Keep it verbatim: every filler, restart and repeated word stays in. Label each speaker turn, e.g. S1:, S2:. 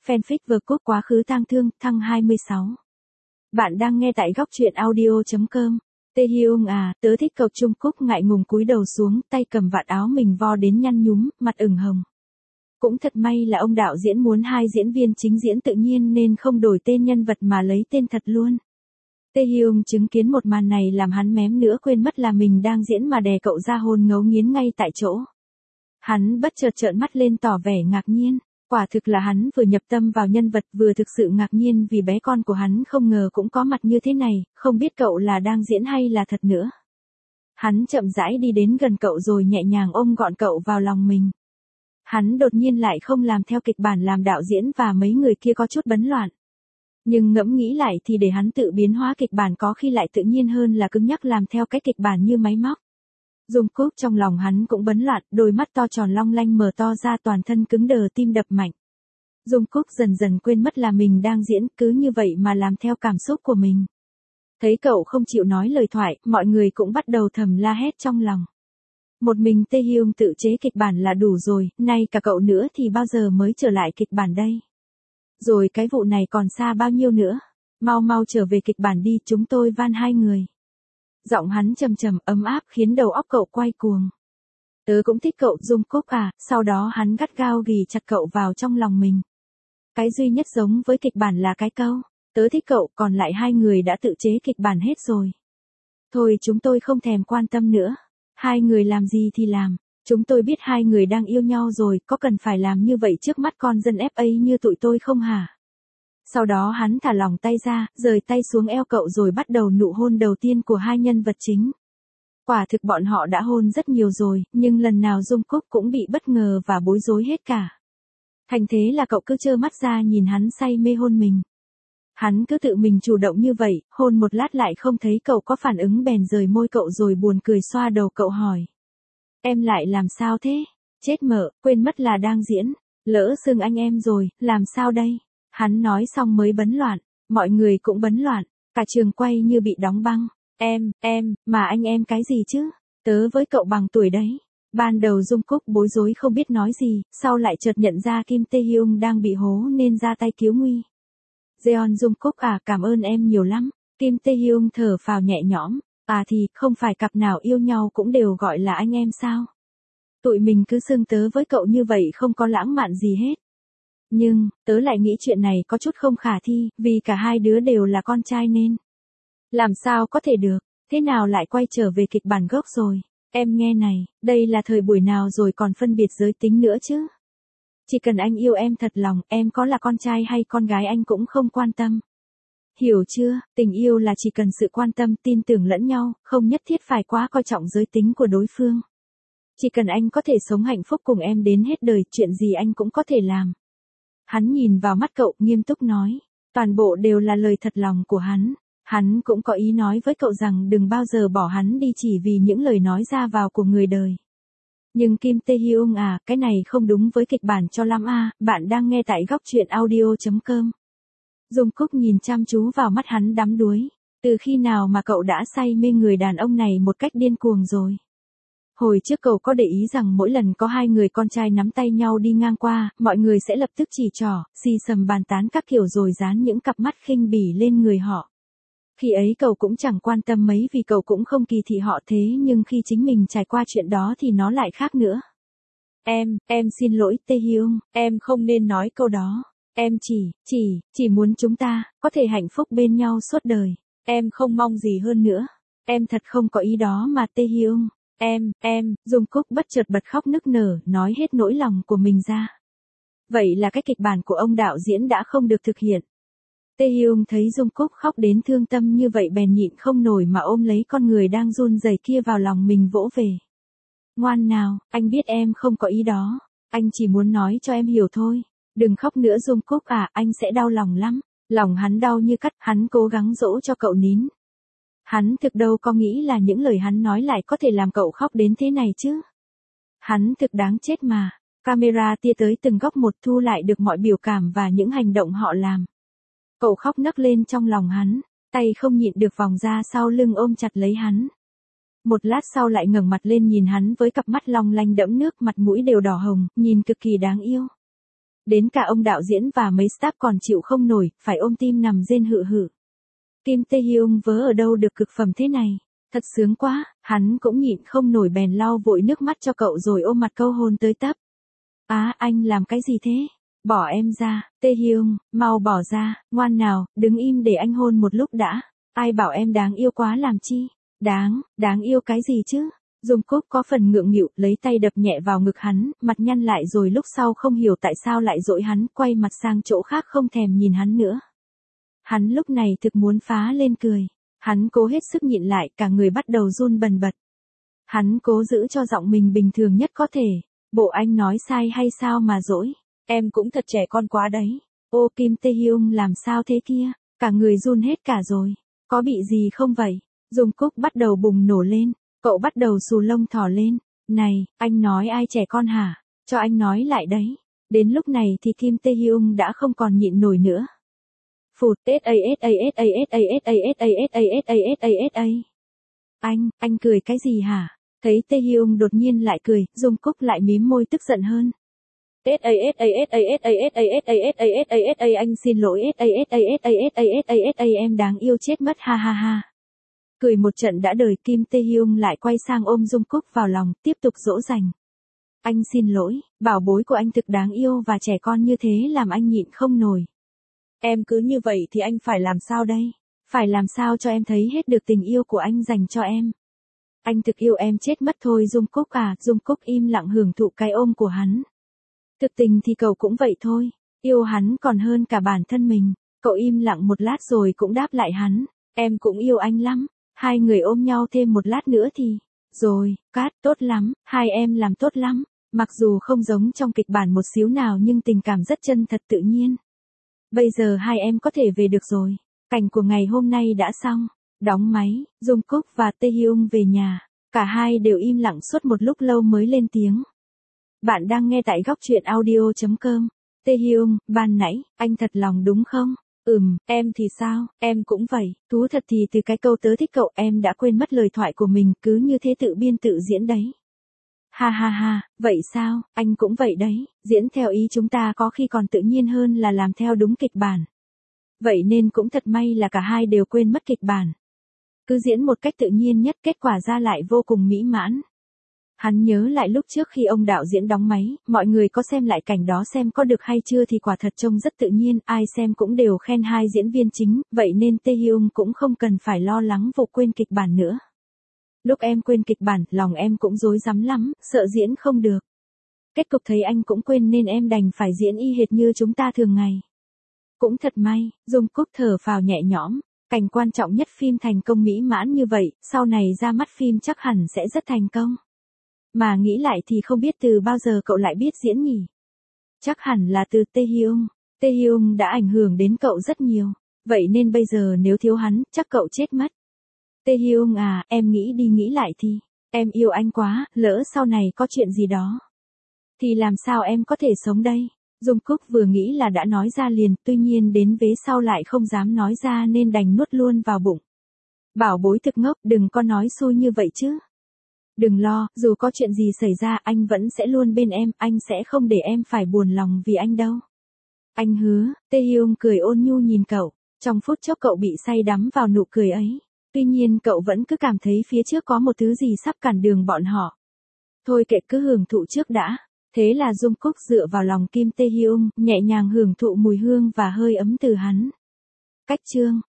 S1: fanfic vừa cốt quá khứ tang thương, thăng hai mươi sáu. Bạn đang nghe tại góc truyện audio chấm com. Tae Hyung à, tớ thích cậu. Trung Cúc ngại ngùng cúi đầu xuống, tay cầm vạt áo mình vo đến nhăn nhúm, mặt ửng hồng. Cũng thật may là ông đạo diễn muốn hai diễn viên chính diễn tự nhiên nên không đổi tên nhân vật mà lấy tên thật luôn. Tae Hyung chứng kiến một màn này làm hắn mém nữa quên mất là mình đang diễn mà đè cậu ra hôn ngấu nghiến ngay tại chỗ. Hắn bất chợt trợn mắt lên tỏ vẻ ngạc nhiên. Quả thực là hắn vừa nhập tâm vào nhân vật vừa thực sự ngạc nhiên vì bé con của hắn không ngờ cũng có mặt như thế này, không biết cậu là đang diễn hay là thật nữa. Hắn chậm rãi đi đến gần cậu rồi nhẹ nhàng ôm gọn cậu vào lòng mình. Hắn đột nhiên lại không làm theo kịch bản làm đạo diễn và mấy người kia có chút bấn loạn. Nhưng ngẫm nghĩ lại thì để hắn tự biến hóa kịch bản có khi lại tự nhiên hơn là cứng nhắc làm theo cái kịch bản như máy móc. Dung Cúc trong lòng hắn cũng bấn loạn, đôi mắt to tròn long lanh mở to ra, toàn thân cứng đờ, tim đập mạnh. Dung Cúc dần dần quên mất là mình đang diễn, cứ như vậy mà làm theo cảm xúc của mình. Thấy cậu không chịu nói lời thoại, mọi người cũng bắt đầu thầm la hét trong lòng. Một mình Tae Hyung tự chế kịch bản là đủ rồi, nay cả cậu nữa thì bao giờ mới trở lại kịch bản đây? Rồi cái vụ này còn xa bao nhiêu nữa? Mau mau trở về kịch bản đi, chúng tôi van hai người. Giọng hắn trầm trầm ấm áp khiến đầu óc cậu quay cuồng. Tớ cũng thích cậu Dung Cúc à, sau đó hắn gắt gao ghì chặt cậu vào trong lòng mình. Cái duy nhất giống với kịch bản là cái câu, tớ thích cậu, còn lại hai người đã tự chế kịch bản hết rồi. Thôi chúng tôi không thèm quan tâm nữa, hai người làm gì thì làm, chúng tôi biết hai người đang yêu nhau rồi, có cần phải làm như vậy trước mắt con dân ép a như tụi tôi không hả? Sau đó hắn thả lỏng tay ra, rời tay xuống eo cậu rồi bắt đầu nụ hôn đầu tiên của hai nhân vật chính. Quả thực bọn họ đã hôn rất nhiều rồi, nhưng lần nào Dung Cúc cũng bị bất ngờ và bối rối hết cả. Thành thế là cậu cứ trơ mắt ra nhìn hắn say mê hôn mình. Hắn cứ tự mình chủ động như vậy, hôn một lát lại không thấy cậu có phản ứng bèn rời môi cậu rồi buồn cười xoa đầu cậu hỏi. Em lại làm sao thế? Chết mợ, quên mất là đang diễn, lỡ xưng anh em rồi, làm sao đây? Hắn nói xong mới bấn loạn, mọi người cũng bấn loạn, cả trường quay như bị đóng băng. Em, em, mà anh em cái gì chứ? Tớ với cậu bằng tuổi đấy. Ban đầu Dung Cúc bối rối không biết nói gì, sau lại chợt nhận ra Kim Tae Hyung đang bị hố nên ra tay cứu nguy. Jeon Dung Cúc à, cảm ơn em nhiều lắm. Kim Tae Hyung thở phào nhẹ nhõm, à thì không phải cặp nào yêu nhau cũng đều gọi là anh em sao? Tụi mình cứ xưng tớ với cậu như vậy không có lãng mạn gì hết. Nhưng, tớ lại nghĩ chuyện này có chút không khả thi, vì cả hai đứa đều là con trai nên. Làm sao có thể được, thế nào lại quay trở về kịch bản gốc rồi? Em nghe này, đây là thời buổi nào rồi còn phân biệt giới tính nữa chứ? Chỉ cần anh yêu em thật lòng, em có là con trai hay con gái anh cũng không quan tâm. Hiểu chưa, tình yêu là chỉ cần sự quan tâm, tin tưởng lẫn nhau, không nhất thiết phải quá coi trọng giới tính của đối phương. Chỉ cần anh có thể sống hạnh phúc cùng em đến hết đời, chuyện gì anh cũng có thể làm. Hắn nhìn vào mắt cậu, nghiêm túc nói. Toàn bộ đều là lời thật lòng của hắn. Hắn cũng có ý nói với cậu rằng đừng bao giờ bỏ hắn đi chỉ vì những lời nói ra vào của người đời. Nhưng Kim Tae Hyung à, cái này không đúng với kịch bản cho lắm à, bạn đang nghe tại góc truyện audio chấm com. Dung Cúc nhìn chăm chú vào mắt hắn đắm đuối. Từ khi nào mà cậu đã say mê người đàn ông này một cách điên cuồng rồi? Hồi trước cậu có để ý rằng mỗi lần có hai người con trai nắm tay nhau đi ngang qua, mọi người sẽ lập tức chỉ trỏ, xì xầm bàn tán các kiểu rồi dán những cặp mắt khinh bỉ lên người họ. Khi ấy cậu cũng chẳng quan tâm mấy vì cậu cũng không kỳ thị họ thế, nhưng khi chính mình trải qua chuyện đó thì nó lại khác nữa. Em, em xin lỗi Tae Hyung, em không nên nói câu đó. Em chỉ, chỉ, chỉ muốn chúng ta, có thể hạnh phúc bên nhau suốt đời. Em không mong gì hơn nữa. Em thật không có ý đó mà Tae Hyung. Em, em, Dung Cúc bất chợt bật khóc nức nở, nói hết nỗi lòng của mình ra. Vậy là cái kịch bản của ông đạo diễn đã không được thực hiện. Tae Hyung thấy Dung Cúc khóc đến thương tâm như vậy bèn nhịn không nổi mà ôm lấy con người đang run rẩy kia vào lòng mình vỗ về. Ngoan nào, anh biết em không có ý đó, anh chỉ muốn nói cho em hiểu thôi. Đừng khóc nữa Dung Cúc à, anh sẽ đau lòng lắm. Lòng hắn đau như cắt, hắn cố gắng dỗ cho cậu nín. Hắn thực đâu có nghĩ là những lời hắn nói lại có thể làm cậu khóc đến thế này chứ. Hắn thực đáng chết mà. Camera tia tới từng góc một thu lại được mọi biểu cảm và những hành động họ làm. Cậu khóc nấc lên trong lòng hắn, tay không nhịn được vòng ra sau lưng ôm chặt lấy hắn. Một lát sau lại ngẩng mặt lên nhìn hắn với cặp mắt long lanh đẫm nước, mặt mũi đều đỏ hồng, nhìn cực kỳ đáng yêu. Đến cả ông đạo diễn và mấy staff còn chịu không nổi, phải ôm tim nằm rên hự hự. Kim Tae Hyung vớ ở đâu được cực phẩm thế này, thật sướng quá, hắn cũng nhịn không nổi bèn lau vội nước mắt cho cậu rồi ôm mặt câu hôn tới tấp. Á, anh làm cái gì thế? Bỏ em ra, Tae Hyung, mau bỏ ra, ngoan nào, đứng im để anh hôn một lúc đã. Ai bảo em đáng yêu quá làm chi? Đáng, đáng yêu cái gì chứ? Jungkook có phần ngượng nghịu, lấy tay đập nhẹ vào ngực hắn, mặt nhăn lại rồi lúc sau không hiểu tại sao lại dỗi hắn, quay mặt sang chỗ khác không thèm nhìn hắn nữa. Hắn lúc này thực muốn phá lên cười. Hắn cố hết sức nhịn lại, cả người bắt đầu run bần bật. Hắn cố giữ cho giọng mình bình thường nhất có thể. Bộ anh nói sai hay sao mà dỗi? Em cũng thật trẻ con quá đấy. Ô Kim Tae Hyung làm sao thế kia? Cả người run hết cả rồi. Có bị gì không vậy? Jungkook bắt đầu bùng nổ lên. Cậu bắt đầu xù lông thỏ lên. Này, anh nói ai trẻ con hả? Cho anh nói lại đấy. Đến lúc này thì Kim Tae Hyung đã không còn nhịn nổi nữa. Phụt, s a s a s a s a s a s a s a s a s a s a. Anh, anh cười cái gì hả? Thấy Tae Hyung đột nhiên lại cười, Jungkook lại mím môi tức giận hơn. S a s a s a s a s a s a s a s a s a anh xin lỗi s a s a s a s a s a s a em đáng yêu chết mất ha ha ha. Cười một trận đã đời, Kim Tae Hyung lại quay sang ôm Jungkook vào lòng, tiếp tục dỗ dành. Anh xin lỗi, bảo bối của anh thực đáng yêu và trẻ con như thế làm anh nhịn không nổi. Em cứ như vậy thì anh phải làm sao đây? Phải làm sao cho em thấy hết được tình yêu của anh dành cho em? Anh thực yêu em chết mất thôi Jungkook à, Jungkook im lặng hưởng thụ cái ôm của hắn. Thực tình thì cậu cũng vậy thôi, yêu hắn còn hơn cả bản thân mình. Cậu im lặng một lát rồi cũng đáp lại hắn, em cũng yêu anh lắm. Hai người ôm nhau thêm một lát nữa thì, rồi, cát, tốt lắm, hai em làm tốt lắm. Mặc dù không giống trong kịch bản một xíu nào nhưng tình cảm rất chân thật tự nhiên. Bây giờ hai em có thể về được rồi. Cảnh của ngày hôm nay đã xong. Đóng máy, Jungkook và Tae Hyung về nhà. Cả hai đều im lặng suốt một lúc lâu mới lên tiếng. Bạn đang nghe tại góc truyện audio chấm com. Tae Hyung, ban nãy, anh thật lòng đúng không? Ừm, em thì sao, em cũng vậy. Thú thật thì từ cái câu tớ thích cậu em đã quên mất lời thoại của mình, cứ như thế tự biên tự diễn đấy. Ha ha ha, vậy sao, anh cũng vậy đấy, diễn theo ý chúng ta có khi còn tự nhiên hơn là làm theo đúng kịch bản. Vậy nên cũng thật may là cả hai đều quên mất kịch bản. Cứ diễn một cách tự nhiên nhất, kết quả ra lại vô cùng mỹ mãn. Hắn nhớ lại lúc trước khi ông đạo diễn đóng máy, mọi người có xem lại cảnh đó xem có được hay chưa thì quả thật trông rất tự nhiên, ai xem cũng đều khen hai diễn viên chính, vậy nên Tae Hyung cũng không cần phải lo lắng vụ quên kịch bản nữa. Lúc em quên kịch bản, lòng em cũng rối rắm lắm, sợ diễn không được. Kết cục thấy anh cũng quên nên em đành phải diễn y hệt như chúng ta thường ngày. Cũng thật may, Jungkook thở phào nhẹ nhõm, cảnh quan trọng nhất phim thành công mỹ mãn như vậy, sau này ra mắt phim chắc hẳn sẽ rất thành công. Mà nghĩ lại thì không biết từ bao giờ cậu lại biết diễn nhỉ? Chắc hẳn là từ Tae Hyung. Tae Hyung đã ảnh hưởng đến cậu rất nhiều, vậy nên bây giờ nếu thiếu hắn, chắc cậu chết mất. Tae Hyung à, em nghĩ đi nghĩ lại thì, em yêu anh quá, lỡ sau này có chuyện gì đó. Thì làm sao em có thể sống đây? Jungkook vừa nghĩ là đã nói ra liền, tuy nhiên đến vế sau lại không dám nói ra nên đành nuốt luôn vào bụng. Bảo bối thực ngốc, đừng có nói xui như vậy chứ. Đừng lo, dù có chuyện gì xảy ra anh vẫn sẽ luôn bên em, anh sẽ không để em phải buồn lòng vì anh đâu. Anh hứa, Tae Hyung cười ôn nhu nhìn cậu, trong phút chốc cậu bị say đắm vào nụ cười ấy. Tuy nhiên cậu vẫn cứ cảm thấy phía trước có một thứ gì sắp cản đường bọn họ. Thôi kệ cứ hưởng thụ trước đã. Thế là Jungkook dựa vào lòng Kim Tae Hyung, nhẹ nhàng hưởng thụ mùi hương và hơi ấm từ hắn. Cách chương